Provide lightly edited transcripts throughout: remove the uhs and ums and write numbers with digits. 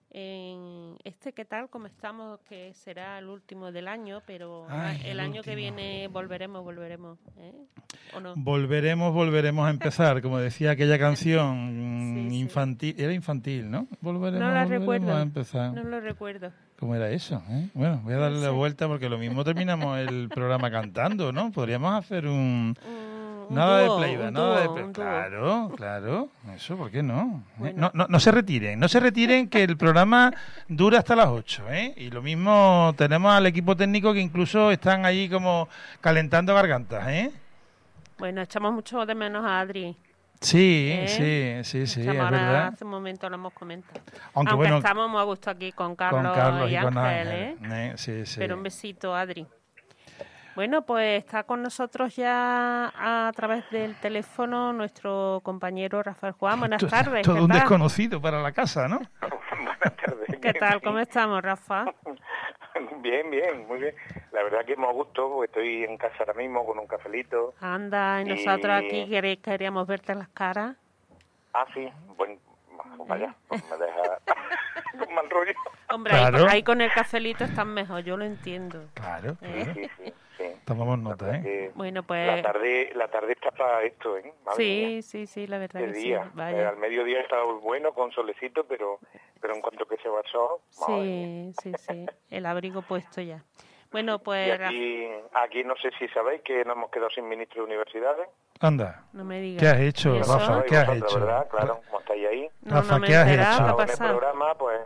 en ¿qué tal? Como estamos, que será el último del año, pero el año que viene volveremos, ¿o no? Volveremos a empezar, como decía aquella canción Sí, infantil, era infantil, ¿no? No la recuerdo, A empezar. no lo recuerdo. ¿Cómo era eso? Bueno, voy a darle la vuelta porque lo mismo terminamos el programa cantando, ¿no? Podríamos hacer nada de playback, nada de playback. Claro, eso, ¿por qué no? Bueno. No se retiren, que el programa dura hasta las 8, ¿eh? Y lo mismo tenemos al equipo técnico que incluso están allí como calentando gargantas, ¿eh? Bueno, echamos mucho de menos a Adri. Sí, es verdad. Hace un momento lo hemos comentado. Aunque bueno, estamos muy a gusto aquí con Carlos y Ángel, ¿eh? Sí. Pero un besito, Adri. Bueno, pues está con nosotros ya a través del teléfono nuestro compañero Rafael Juan. Buenas tardes. Todo un desconocido para la casa, ¿no? Buenas tardes. ¿Qué tal? ¿Cómo estamos, Rafa? Bien, muy bien. La verdad que me gusto, porque estoy en casa ahora mismo con un cafelito. Anda, y nosotros aquí queríamos verte las caras. Ah, sí, bueno, vaya, pues me deja con mal rollo. Hombre, claro. ahí con el cafelito estás mejor, yo lo entiendo. Claro. Sí. Tomamos nota, Bueno, pues... La tarde está para esto, ¿eh? Madre mía. Sí, la verdad que día. sí. Vaya. Al mediodía está bueno, con solecito, pero en cuanto que se va el sol... Sí, el abrigo puesto ya. Bueno, pues... Y aquí no sé si sabéis que nos hemos quedado sin ministro de universidades. Anda. No me digas. ¿Qué has hecho, Rafa? ¿Qué has hecho? ¿Verdad? Claro, como estáis ahí. Rafa, ¿qué has hecho? En el programa, pues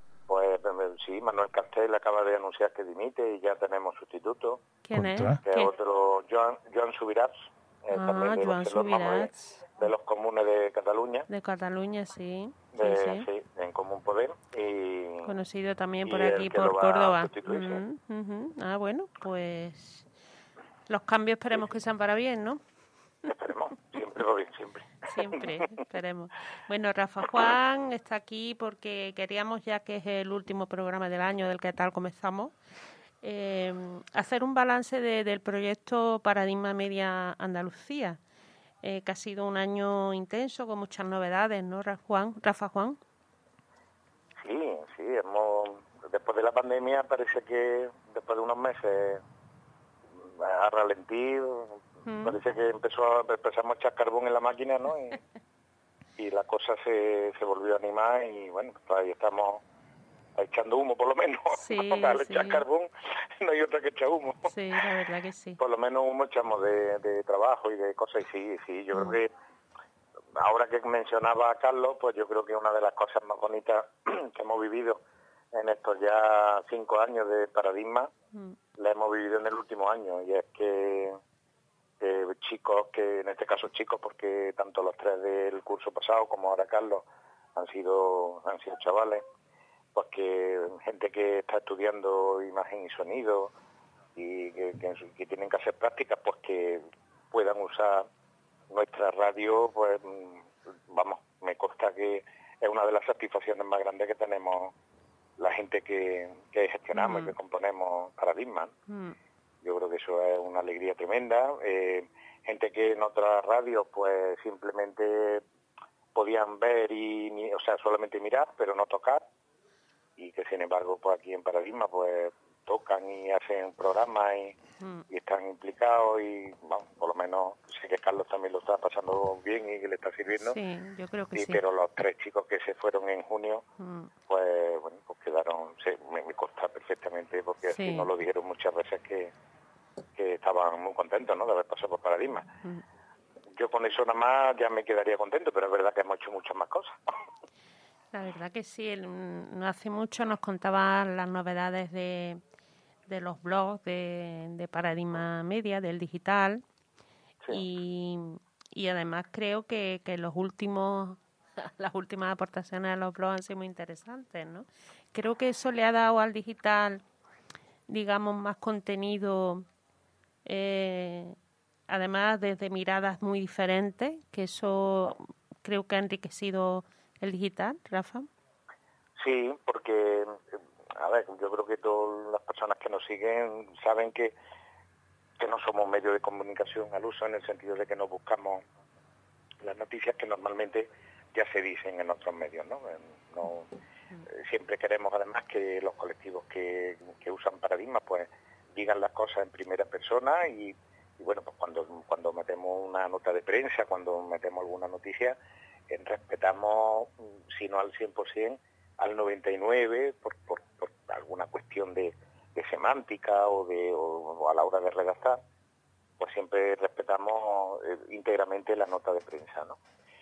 sí, Manuel Castel acaba de anunciar que dimite y ya tenemos sustituto. ¿Quién es? Que es otro, Joan Subirats, también de Joan Subirats. De los comunes de Cataluña. De Cataluña, sí. Sí, en Común Podem. Y conocido también por aquí, por Córdoba. Ah, bueno, pues los cambios esperemos que sean para bien, ¿no? Esperemos, siempre va bien, siempre. Siempre, esperemos. Bueno, Rafa Juan está aquí porque queríamos, ya que es el último programa del año del que tal comenzamos, hacer un balance del proyecto Paradigma Media Andalucía, que ha sido un año intenso con muchas novedades, ¿no, Rafa Juan? Sí, después de la pandemia parece que después de unos meses ha ralentido. Parece que empezamos a echar carbón en la máquina, ¿no? Y la cosa se volvió a animar y bueno, pues ahí estamos echando humo por lo menos. Al echar carbón no hay otra que echar humo. Sí, la verdad que sí. Por lo menos humo echamos de trabajo y de cosas y sí, yo creo que ahora que mencionaba a Carlos, pues yo creo que una de las cosas más bonitas que hemos vivido en estos ya 5 años de Paradigma, la hemos vivido en el último año y es que chicos, que en este caso chicos, porque tanto los 3 del curso pasado como ahora Carlos han sido chavales, pues que gente que está estudiando imagen y sonido y que tienen que hacer prácticas, pues que puedan usar nuestra radio, pues vamos, me consta que es una de las satisfacciones más grandes que tenemos la gente que gestionamos y que componemos Paradigma. Yo creo que eso es una alegría tremenda. Gente que en otras radios pues simplemente podían ver o sea, solamente mirar, pero no tocar, y que sin embargo pues aquí en Paradigma pues tocan y hacen programas y están implicados y bueno, por lo menos sé que Carlos también lo está pasando bien y que le está sirviendo. Sí, yo creo que sí. Pero los 3 chicos que se fueron en junio, pues bueno, pues quedaron, me consta perfectamente porque así nos lo dijeron muchas veces que estaban muy contentos, ¿no?, de haber pasado por Paradigma. Yo con eso nada más ya me quedaría contento, pero es verdad que hemos hecho muchas más cosas. La verdad que sí, no hace mucho nos contaban las novedades de los blogs de Paradigma Media, del digital, y además creo que las últimas aportaciones de los blogs han sido muy interesantes, ¿no? Creo que eso le ha dado al digital, digamos, más contenido, además desde miradas muy diferentes, que eso creo que ha enriquecido el digital, Rafa. Sí, porque, a ver, yo creo que todas las personas que nos siguen saben que no somos medios de comunicación al uso, en el sentido de que no buscamos las noticias que normalmente ya se dicen en otros medios, ¿no? siempre queremos además que los colectivos que usan Paradigma pues digan las cosas en primera persona y bueno, pues cuando metemos una nota de prensa, cuando metemos alguna noticia, respetamos, si no al 100%, al 99% por alguna cuestión de semántica o a la hora de redactar, pues siempre respetamos íntegramente la nota de prensa, ¿no?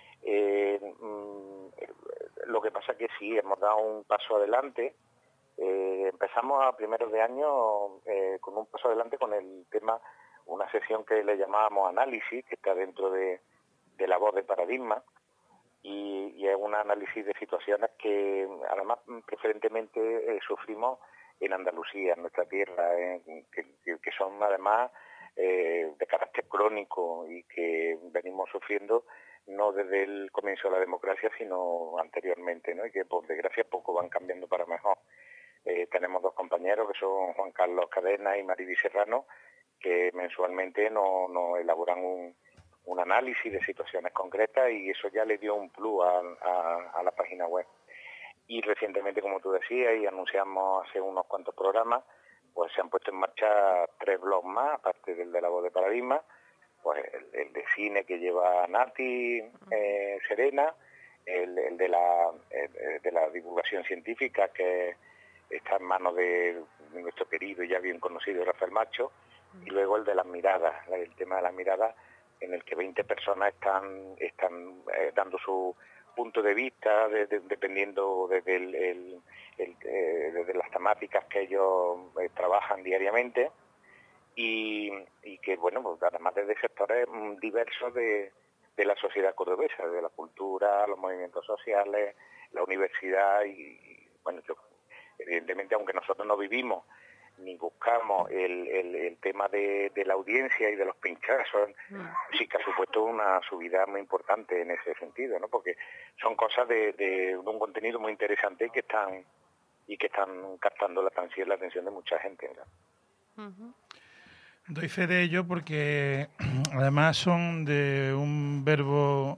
Lo que pasa que sí, hemos dado un paso adelante. Empezamos a primeros de año con un paso adelante con el tema, una sesión que le llamábamos análisis, que está dentro de la voz de Paradigma, y es un análisis de situaciones que además preferentemente sufrimos en Andalucía, en nuestra tierra, que son además de carácter crónico y que venimos sufriendo no desde el comienzo de la democracia, sino anteriormente, ¿no? Y que por desgracia poco van cambiando para mejor. Tenemos dos compañeros que son Juan Carlos Cadena y Mariby Serrano, que mensualmente nos elaboran un análisis de situaciones concretas y eso ya le dio un plus a la página web. Y recientemente, como tú decías, y anunciamos hace unos cuantos programas, pues se han puesto en marcha 3 blogs más, aparte del de la voz de Paradigma, pues el de cine que lleva Nati Serena, el de la divulgación científica que está en manos de nuestro querido y ya bien conocido Rafael Macho, y luego el de las miradas, el tema de las miradas, en el que 20 personas están dando su punto de vista, dependiendo desde las temáticas que ellos trabajan diariamente, y que, bueno, pues además desde sectores diversos de la sociedad cordobesa, de la cultura, los movimientos sociales, la universidad, y bueno, evidentemente, aunque nosotros no vivimos ni buscamos el tema de la audiencia y de los pinchazos, sí que ha supuesto una subida muy importante en ese sentido, ¿no? Porque son cosas de un contenido muy interesante que están captando la atención de mucha gente, ¿no? Doy fe de ello porque además son de un verbo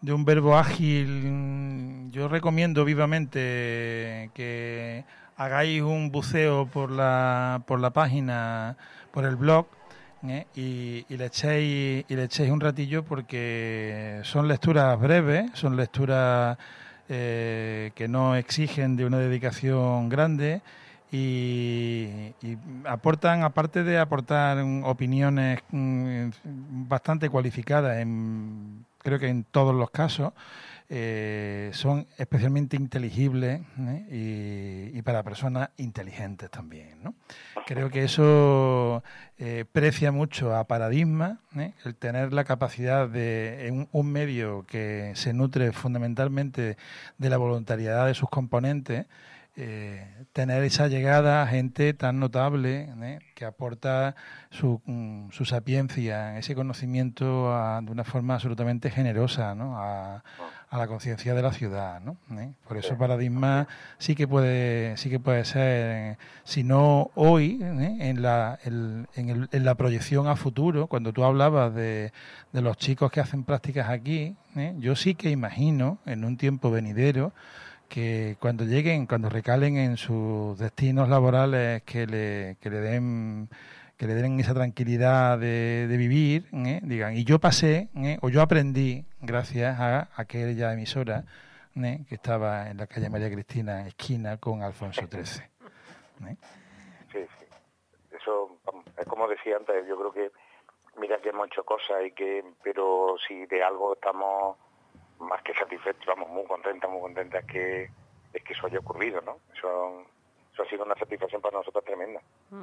ágil. Yo recomiendo vivamente que hagáis un buceo por la página, por el blog, y le echéis un ratillo, porque son lecturas breves, son lecturas que no exigen de una dedicación grande. Y aportan, aparte de aportar opiniones bastante cualificadas, creo que en todos los casos, son especialmente inteligibles, y para personas inteligentes también, ¿no? Creo que eso precia mucho a Paradigma, el tener la capacidad de, en un medio que se nutre fundamentalmente de la voluntariedad de sus componentes, tener esa llegada a gente tan notable, que aporta su sapiencia, ese conocimiento de una forma absolutamente generosa, ¿no? a la conciencia de la ciudad, ¿no? Por eso Paradigma sí que puede ser, si no hoy, en la proyección a futuro. Cuando tú hablabas de los chicos que hacen prácticas aquí, yo sí que imagino en un tiempo venidero que cuando recalen en sus destinos laborales, que le den esa tranquilidad de vivir, digan, y yo pasé, o yo aprendí gracias a aquella emisora, que estaba en la calle María Cristina, esquina con Alfonso XIII. Sí. Eso, es como decía antes, yo creo que, mira que hemos hecho cosas, pero si de algo estamos más que satisfechos, vamos, muy contentas que eso haya ocurrido, ¿no? Eso ha sido una satisfacción para nosotros tremenda.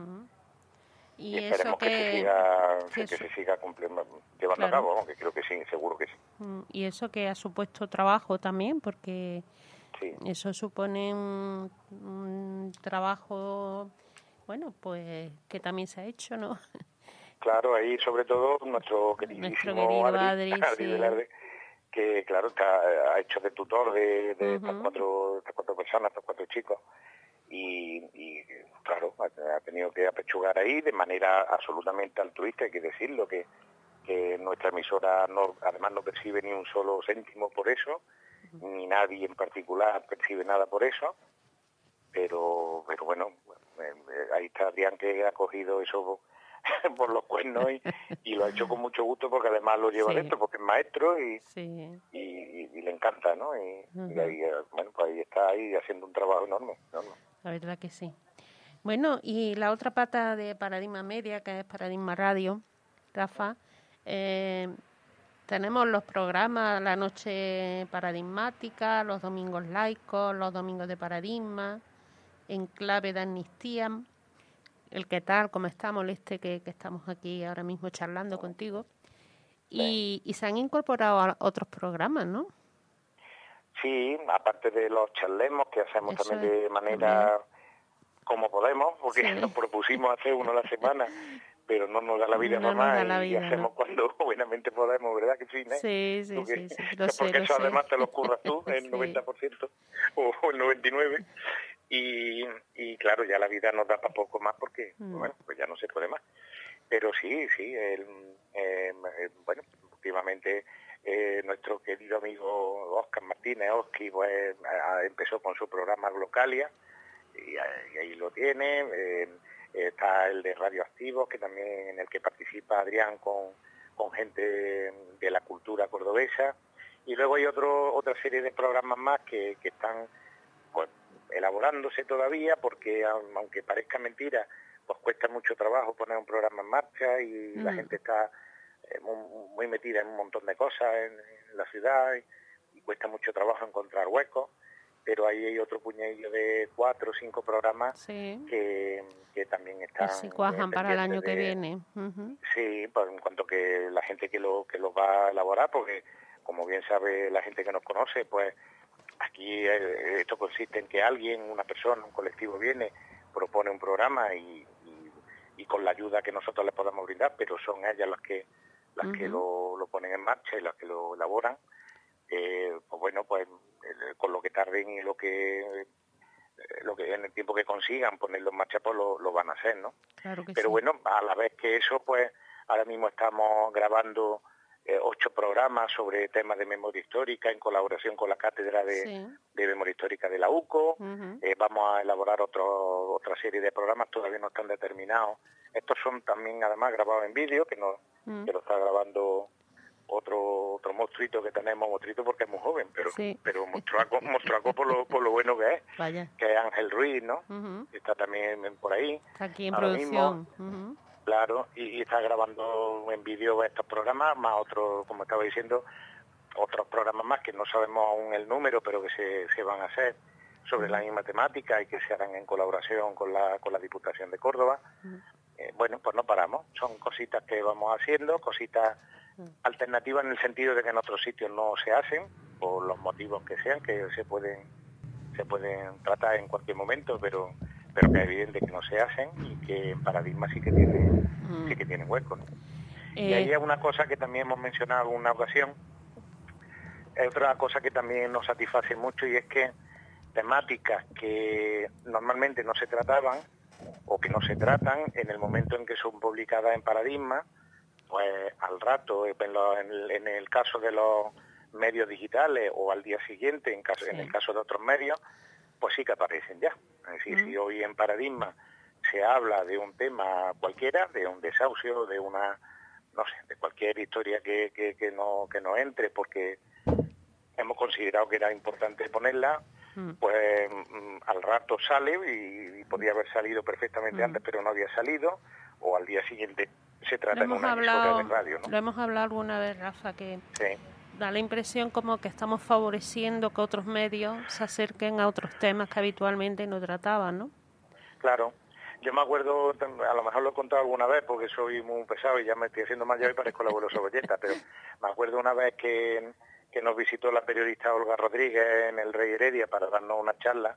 Y esperemos que se siga llevando a cabo, que creo que sí, seguro que sí. Y eso que ha supuesto trabajo también, porque eso supone un trabajo, bueno, pues que también se ha hecho, ¿no? Claro, ahí sobre todo nuestro querido Adri Velarde, que claro ha hecho de tutor de estas cuatro personas, estos 4 chicos, y claro, ha tenido que apechugar ahí de manera absolutamente altruista, hay que decirlo, que nuestra emisora además no percibe ni un solo céntimo por eso, ni nadie en particular percibe nada por eso, pero bueno, ahí está Adrián, que ha cogido eso por los cuernos y lo ha hecho con mucho gusto, porque además lo lleva dentro, porque es maestro y le encanta, ¿no? Y ahí, bueno, pues ahí está ahí haciendo un trabajo enorme. La verdad que sí. Bueno, y la otra pata de Paradigma Media, que es Paradigma Radio, Rafa, tenemos los programas, la noche paradigmática, los domingos laicos, los domingos de paradigma, en clave de amnistía, el qué tal, cómo estamos, que estamos aquí ahora mismo charlando contigo. Y se han incorporado a otros programas, ¿no? Sí, aparte de los charlemos que hacemos también de manera como podemos, porque nos propusimos hacer uno a la semana, pero no nos da la vida para más y hacemos cuando buenamente podemos, ¿verdad que sí, ¿no? Sí. Porque eso además te lo curras tú, el 90% o el 99%, y claro, ya la vida nos da para poco más porque, bueno, pues ya no se puede más. Pero sí, bueno, últimamente nuestro querido amigo Óscar Martínez, Oski, pues empezó con su programa Glocalia, y ahí lo tiene. Está el de Radioactivos, que también en el que participa Adrián con gente de la cultura cordobesa, y luego hay otra serie de programas más que están pues elaborándose todavía, porque aunque parezca mentira, pues cuesta mucho trabajo poner un programa en marcha, y la gente está muy metida en un montón de cosas en la ciudad, y cuesta mucho trabajo encontrar huecos. Pero ahí hay otro puñadillo de 4 o 5 programas que también están... se cuajan para el año que viene. Sí, pues en cuanto que la gente que lo va a elaborar, porque como bien sabe la gente que nos conoce, pues aquí esto consiste en que alguien, una persona, un colectivo viene, propone un programa y con la ayuda que nosotros les podamos brindar, pero son ellas las que lo ponen en marcha y las que lo elaboran. Pues bueno, pues con lo que tarden y lo que en el tiempo que consigan ponerlo en marcha, pues lo van a hacer, ¿no? Claro que pero sí. Bueno, a la vez que eso, pues ahora mismo estamos grabando 8 programas sobre temas de memoria histórica en colaboración con la Cátedra de Memoria Histórica de la UCO. Vamos a elaborar otra serie de programas, todavía no están determinados. Estos son también además grabados en vídeo, que lo está grabando otro monstruito que tenemos, monstruito porque es muy joven, pero monstruaco por lo bueno que es. Vaya. Que es Ángel Ruiz, ¿no? Está también por ahí. Está aquí en producción. Claro, y está grabando en vídeo estos programas, más otros, como estaba diciendo, otros programas más que no sabemos aún el número, pero que se van a hacer sobre la misma temática y que se harán en colaboración con la Diputación de Córdoba. Bueno, pues no paramos, son cositas que vamos haciendo, cositas alternativas en el sentido de que en otros sitios no se hacen, por los motivos que sean, que se pueden tratar en cualquier momento, pero que es evidente que no se hacen, y que en Paradigma sí que tienen hueco, ¿no? Y ahí es una cosa que también hemos mencionado en una ocasión, es otra cosa que también nos satisface mucho, y es que temáticas que normalmente no se trataban o que no se tratan en el momento en que son publicadas en Paradigma, pues al rato, en el caso de los medios digitales, o al día siguiente en el caso de otros medios, pues sí que aparecen ya. Es decir, si hoy en Paradigma se habla de un tema cualquiera, de un desahucio, de de cualquier historia que no entre, porque hemos considerado que era importante ponerla, pues al rato sale, y podía haber salido perfectamente antes, pero no había salido, o al día siguiente se trata en una emisora de radio, ¿no? Lo hemos hablado alguna vez, Rafa, que da la impresión como que estamos favoreciendo que otros medios se acerquen a otros temas que habitualmente no trataban, ¿no? Claro. Yo me acuerdo, a lo mejor lo he contado alguna vez porque soy muy pesado y ya me estoy haciendo mayor y parezco el abuelo Cebolleta, pero me acuerdo una vez que nos visitó la periodista Olga Rodríguez en el Rey Heredia para darnos una charla.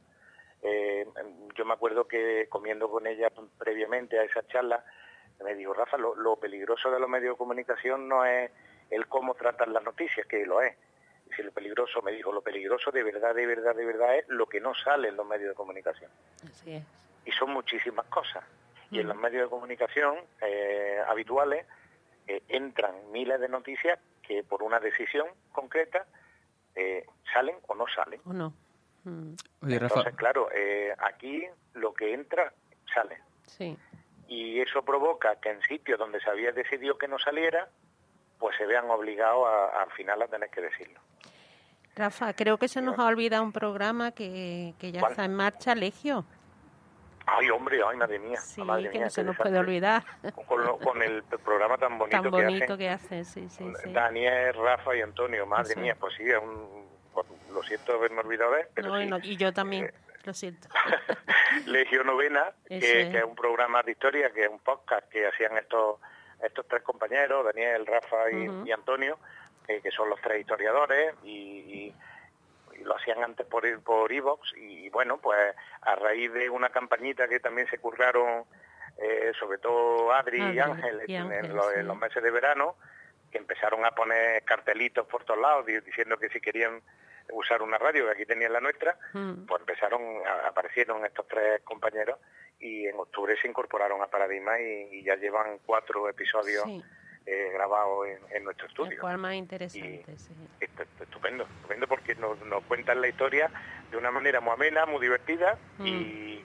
Yo me acuerdo que comiendo con ella previamente a esa charla, me dijo: Rafa, lo peligroso de los medios de comunicación no es el cómo tratan las noticias, que lo es. Si lo peligroso, me dijo, lo peligroso de verdad es lo que no sale en los medios de comunicación. Así es. Y son muchísimas cosas. Y en los medios de comunicación habituales entran miles de noticias que por una decisión concreta salen o no salen. O no. Oye, Rafa. Entonces, claro, aquí lo que entra, sale. Sí. Y eso provoca que en sitios donde se había decidido que no saliera, pues se vean obligados al final a tener que decirlo. Rafa, creo que se nos ha olvidado un programa que ya ¿Cuál? está en marcha, Legio. Ay, hombre, ay, madre mía. Sí, madre que mía, no se qué nos desastre. puede olvidar. Con el programa tan bonito, Tan bonito que hacen, sí. Daniel, Rafa y Antonio, madre Eso mía, es. pues sí, lo siento haberme olvidado de él, pero No, sí. y yo también, lo siento. Legio Novena, Eso que es. es un programa de historia, que es un podcast que hacían estos tres compañeros, Daniel, Rafa y Antonio, que son los tres historiadores, y lo hacían antes por iVoox, y bueno, pues a raíz de una campañita que también se curraron, sobre todo Adri y Ángel, en los meses de verano, que empezaron a poner cartelitos por todos lados diciendo que si querían usar una radio, que aquí tenían la nuestra, pues aparecieron estos tres compañeros y en octubre se incorporaron a Paradigma y ya llevan 4 episodios grabados en nuestro estudio. El cual más interesante, sí. Estupendo porque nos cuentan la historia de una manera muy amena, muy divertida y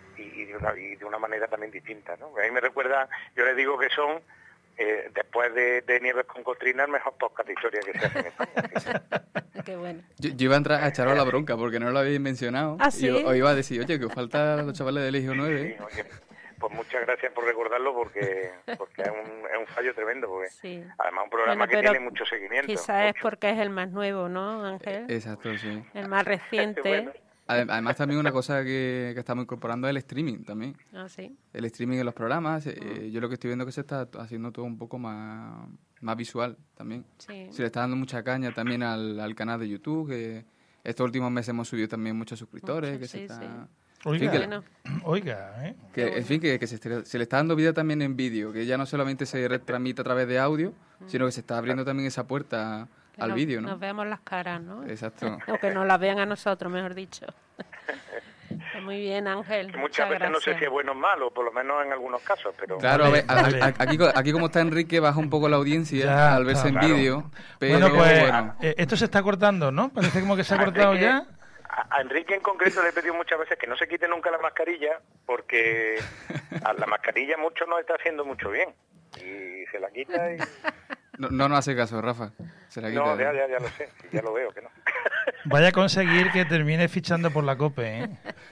de una manera también distinta, ¿no? A mí me recuerda, yo les digo que son, después de Nieves con Costrina, el mejor podcast de historia que se hace en España. Qué bueno. Yo iba a entrar a echaros la bronca porque no lo habéis mencionado. ¿Ah, sí? Os iba a decir, oye, que os faltan los chavales de Legio 9. Sí, oye, pues muchas gracias por recordarlo porque es un fallo tremendo. Porque Sí. Además, un programa que tiene mucho seguimiento. Quizás es porque es el más nuevo, ¿no, Ángel? Exacto, sí. El más reciente. Bueno. Además, también una cosa que estamos incorporando es el streaming también. Ah, sí. El streaming en los programas. Yo lo que estoy viendo es que se está haciendo todo un poco más visual también. Sí. Se le está dando mucha caña también al canal de YouTube, que estos últimos meses hemos subido también muchos suscriptores. Mucho, que sí, se está... sí. Oiga, Bueno. oiga, En fin, que se le está dando vida también en vídeo, que ya no solamente se retransmite a través de audio, sino que se está abriendo también esa puerta Que al vídeo, ¿no? Nos veamos las caras, ¿no? Exacto. O que nos las vean a nosotros, mejor dicho. Pues muy bien, Ángel. Muchas veces no sé si es bueno o malo, por lo menos en algunos casos, pero... Claro, Vale, a ver, vale. aquí como está Enrique, baja un poco la audiencia Ya, al verse claro. en vídeo, pero Bueno, pues bueno. esto se está cortando, ¿no? Parece como que se ha cortado ya. A Enrique en concreto le he pedido muchas veces que no se quite nunca la mascarilla, porque a la mascarilla mucho no está haciendo mucho bien. Y se la quita y... No nos hace caso, Rafa. Se la quita. No, ya lo sé, sí, ya lo veo que no. Vaya a conseguir que termine fichando por la COPE, ¿eh?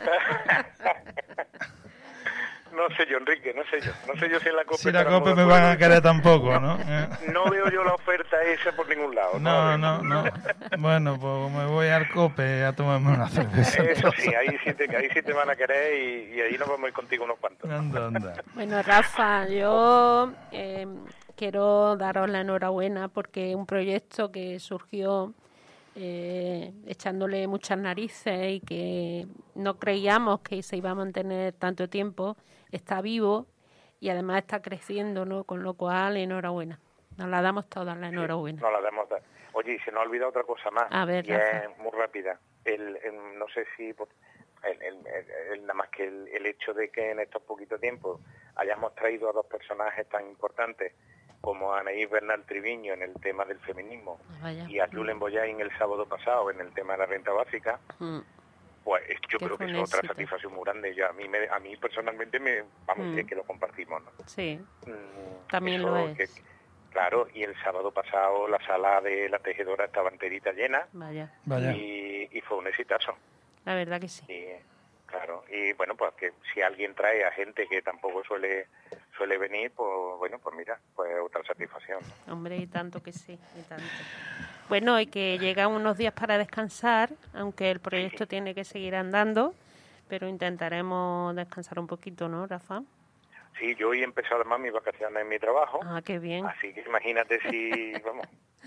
No sé yo, Enrique, no sé yo si en la COPE... Si la estarán COPE muy de me van a acuerdo. querer tampoco, ¿no? No veo yo la oferta esa por ningún lado. No. Bueno, pues me voy al COPE a tomarme una cerveza. Eso sí, ahí sí te van a querer y ahí nos vamos a ir contigo unos cuantos. Anda. Bueno, Rafa, yo quiero daros la enhorabuena porque un proyecto que surgió echándole muchas narices y que no creíamos que se iba a mantener tanto tiempo, está vivo y además está creciendo, ¿no? Con lo cual, enhorabuena. Nos la damos todas la enhorabuena. No la damos. Oye, y se nos ha olvidado otra cosa más. A ver, y Rafa. es muy rápida. No sé si... nada más que el hecho de que en estos poquitos tiempos hayamos traído a 2 personajes tan importantes como a Anaís Bernal Triviño en el tema del feminismo Vaya. y a Julen Boyain el sábado pasado en el tema de la renta básica, pues yo Que creo fue que un es otra éxito. satisfacción muy grande. A mí personalmente que lo compartimos, ¿no? Sí, también Eso lo es. Claro, y el sábado pasado la sala de la tejedora estaba enterita llena Vaya, y fue un exitazo. la verdad que sí. Y, claro, y bueno, pues que si alguien trae a gente que tampoco suele venir, pues bueno, pues mira, pues otra satisfacción. Hombre, y tanto que sí, y tanto. Bueno, y que llegan unos días para descansar, aunque el proyecto tiene que seguir andando, pero intentaremos descansar un poquito, ¿no, Rafa? Sí, yo hoy he empezado además mis vacaciones en mi trabajo, Ah, qué bien. así que imagínate si, vamos,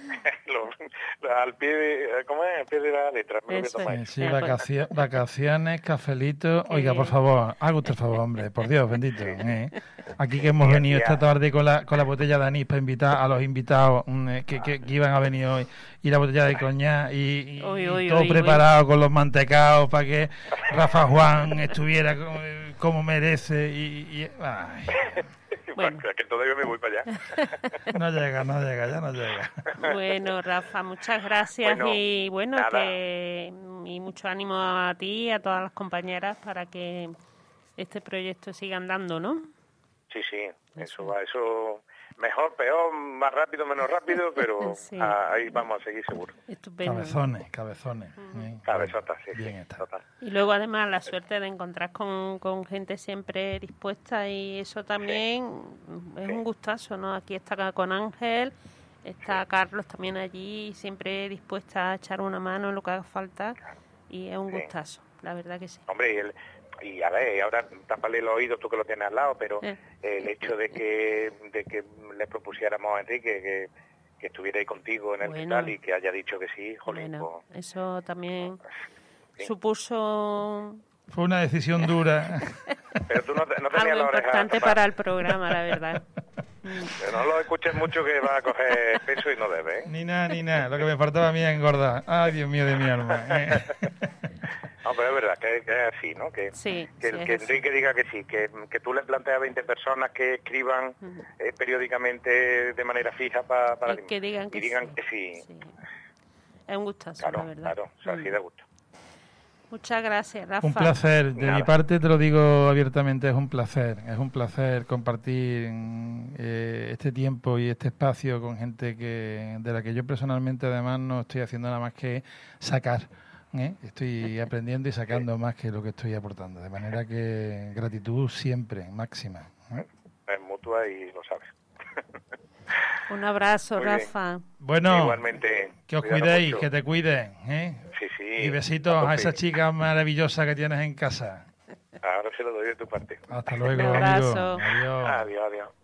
al pie de, ¿cómo es? Al pie de la letra, me lo voy a Eso tomar. es. Sí, vacaciones, cafelito. Qué Oiga, por bien. favor, haga usted el favor, hombre, por Dios, bendito. Aquí que hemos venido esta tarde con la botella de anís para invitar a los invitados que iban a venir hoy, y la botella de coñac y todo preparado con los mantecados para que Rafa Juan estuviera como merece. Ay. Bueno. Que todavía me voy para allá. No llega, ya no llega. Bueno, Rafa, muchas gracias Bueno, y bueno, nada. y mucho ánimo a ti y a todas las compañeras para que este proyecto siga andando, ¿no? Sí, eso va, eso mejor, peor, más rápido, menos rápido, pero Sí. ahí vamos a seguir seguro. Estupendo. Cabezones. Cabezota, sí, Bien sí, está. total. Y luego además la suerte de encontrar con gente siempre dispuesta y eso también es un gustazo, ¿no? Aquí está con Ángel, está Carlos también allí, siempre dispuesta a echar una mano en lo que haga falta y es un Sí. gustazo, la verdad que sí. Hombre, y a ver, ahora tápale el oído tú que lo tienes al lado, pero el hecho de que le propusiéramos a Enrique que estuviera ahí contigo en el Bueno. hospital y que haya dicho que sí, jolín, Bueno, eso también Sí. supuso Fue una decisión dura. pero tú no tenías algo la oreja importante tapada. para el programa, la verdad. Pero no lo escuches mucho que va a coger peso y no debe, ¿eh? Ni nada. Lo que me faltaba a mí es engordar. Ay, Dios mío de mi alma. No, pero es verdad que es así, ¿no? Que, Sí, que, sí, es que así. Enrique diga que sí, que tú le planteas a 20 personas que escriban periódicamente de manera fija para Y que digan que sí. sí. Es un gustazo, Claro, la verdad. claro, o sea, así de gusto. Muchas gracias, Rafa. Un placer. De Nada. mi parte te lo digo abiertamente, es un placer compartir este tiempo y este espacio con gente de la que yo personalmente además no estoy haciendo nada más que sacar. Estoy aprendiendo y sacando más que lo que estoy aportando. De manera que gratitud siempre, máxima. Es mutua y lo sabes. Un abrazo, Muy bien. Rafa. Bueno, Igualmente. que os cuidado cuidéis, mucho. que te cuiden. Sí, sí. Y besitos a esa chica maravillosa que tienes en casa. Ahora se lo doy de tu parte. Hasta luego, Un amigo. abrazo. Adiós. Adiós, adiós.